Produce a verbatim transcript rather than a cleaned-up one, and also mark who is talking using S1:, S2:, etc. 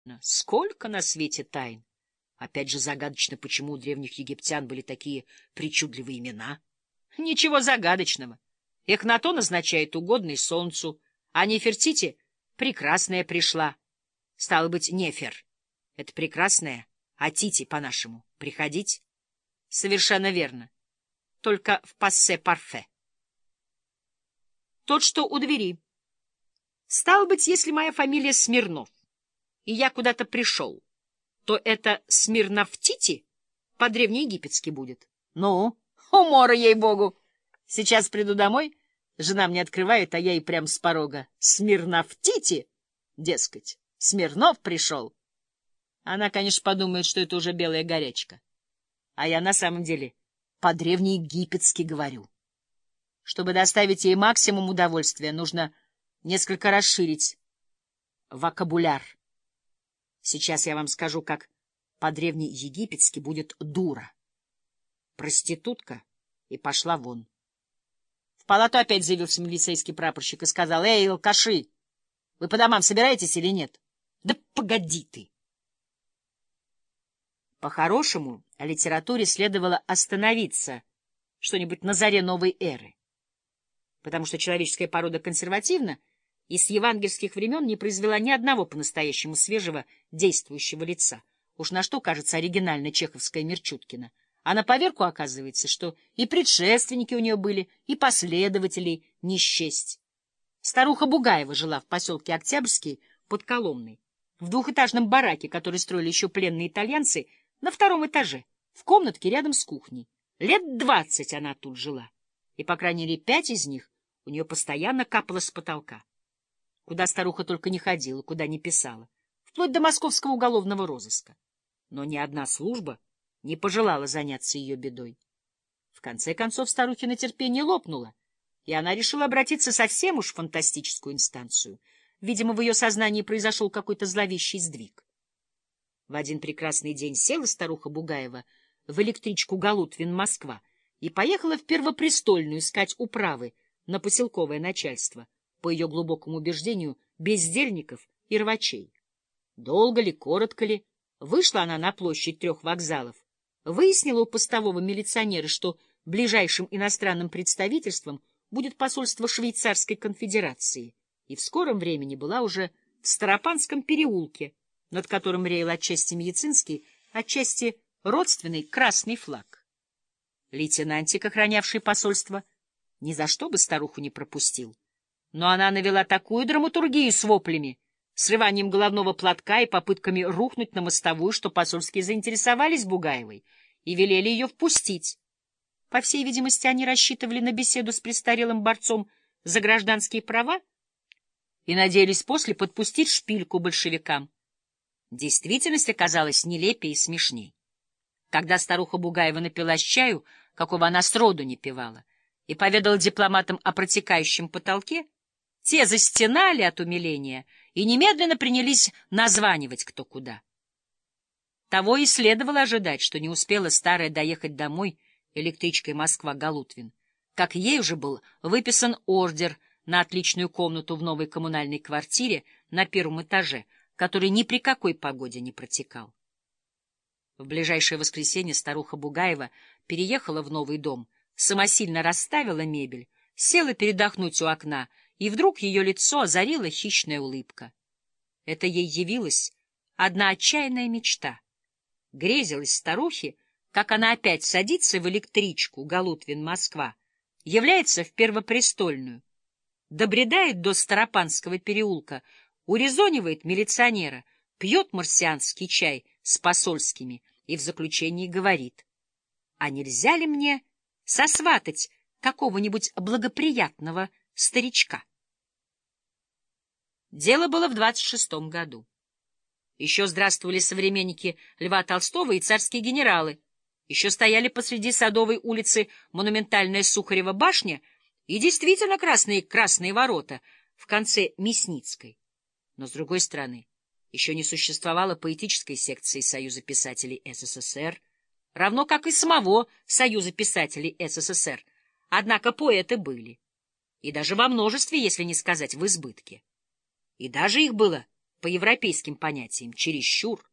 S1: Сколько на свете тайн! Опять же загадочно, почему у древних египтян были такие причудливые имена. Ничего загадочного. Эхнатон означает «угодный солнцу», а Нефертити — «прекрасная пришла». Стало быть, Нефер — это прекрасная, а Тити, по-нашему, приходить. Совершенно верно. Только в пассе-парфе. Тот, что у двери. Стало быть, если моя фамилия Смирнов, и я куда-то пришел, то это Смирновтити по-древнеегипетски будет. Ну, умора, ей-богу. Сейчас приду домой, жена мне открывает, а я и прям с порога. Смирновтити, дескать, Смирнов пришел. Она, конечно, подумает, что это уже белая горячка. А я на самом деле по-древнеегипетски говорю. Чтобы доставить ей максимум удовольствия, нужно несколько расширить вокабуляр. Сейчас я вам скажу, как по-древнеегипетски будет дура. Проститутка и пошла вон. В палату опять заявился милицейский прапорщик и сказал: «Эй, алкаши, вы по домам собираетесь или нет?» «Да погоди ты!» По-хорошему, о литературе следовало остановиться, что-нибудь на заре новой эры, потому что человеческая порода консервативна и с евангельских времен не произвела ни одного по-настоящему свежего действующего лица. Уж на что кажется оригинально чеховская Мерчуткина. А на поверку оказывается, что и предшественники у нее были, и последователей не счесть. Старуха Бугаева жила в поселке Октябрьский под Коломной, в двухэтажном бараке, который строили еще пленные итальянцы, на втором этаже, в комнатке рядом с кухней. Лет двадцать она тут жила, и, по крайней мере, пять из них у нее постоянно капало с потолка. Куда старуха только не ходила, куда не писала, вплоть до московского уголовного розыска. Но ни одна служба не пожелала заняться ее бедой. В конце концов старухино терпение лопнуло, и она решила обратиться совсем уж в фантастическую инстанцию. Видимо, в ее сознании произошел какой-то зловещий сдвиг. В один прекрасный день села старуха Бугаева в электричку Галутвин-Москва и поехала в Первопрестольную искать управы на поселковое начальство, по ее глубокому убеждению, бездельников и рвачей. Долго ли, коротко ли, вышла она на площадь трех вокзалов, выяснила у постового милиционера, что ближайшим иностранным представительством будет посольство Швейцарской конфедерации, и в скором времени была уже в Старопанском переулке, над которым реял отчасти медицинский, отчасти родственный красный флаг. Лейтенантик, охранявший посольство, ни за что бы старуху не пропустил. Но она навела такую драматургию с воплями, срыванием головного платка и попытками рухнуть на мостовую, что посольские заинтересовались Бугаевой и велели ее впустить. По всей видимости, они рассчитывали на беседу с престарелым борцом за гражданские права и надеялись после подпустить шпильку большевикам. Действительность оказалась нелепее и смешней. Когда старуха Бугаева напилась чаю, какого она сроду не пивала, и поведала дипломатам о протекающем потолке, те застенали от умиления и немедленно принялись названивать кто куда. Того и следовало ожидать, что не успела старая доехать домой электричкой Москва-Галутвин, как ей уже был выписан ордер на отличную комнату в новой коммунальной квартире на первом этаже, который ни при какой погоде не протекал. В ближайшее воскресенье старуха Бугаева переехала в новый дом, самосильно расставила мебель, села передохнуть у окна, и вдруг ее лицо озарила хищная улыбка. Это ей явилась одна отчаянная мечта. Грезилась старухе, как она опять садится в электричку Галутвин-Москва, является в Первопрестольную, добредает до Старопанского переулка, урезонивает милиционера, пьет марсианский чай с посольскими и в заключении говорит: «А нельзя ли мне сосватать какого-нибудь благоприятного старичка?» Дело было в двадцать шестом году. Еще здравствовали современники Льва Толстого и царские генералы. Еще стояли посреди Садовой улицы монументальная Сухарева башня и действительно красные красные ворота в конце Мясницкой. Но, с другой стороны, еще не существовало поэтической секции Союза писателей СССР, равно как и самого Союза писателей СССР. Однако поэты были, и даже во множестве, если не сказать в избытке. И даже их было по европейским понятиям, чересчур.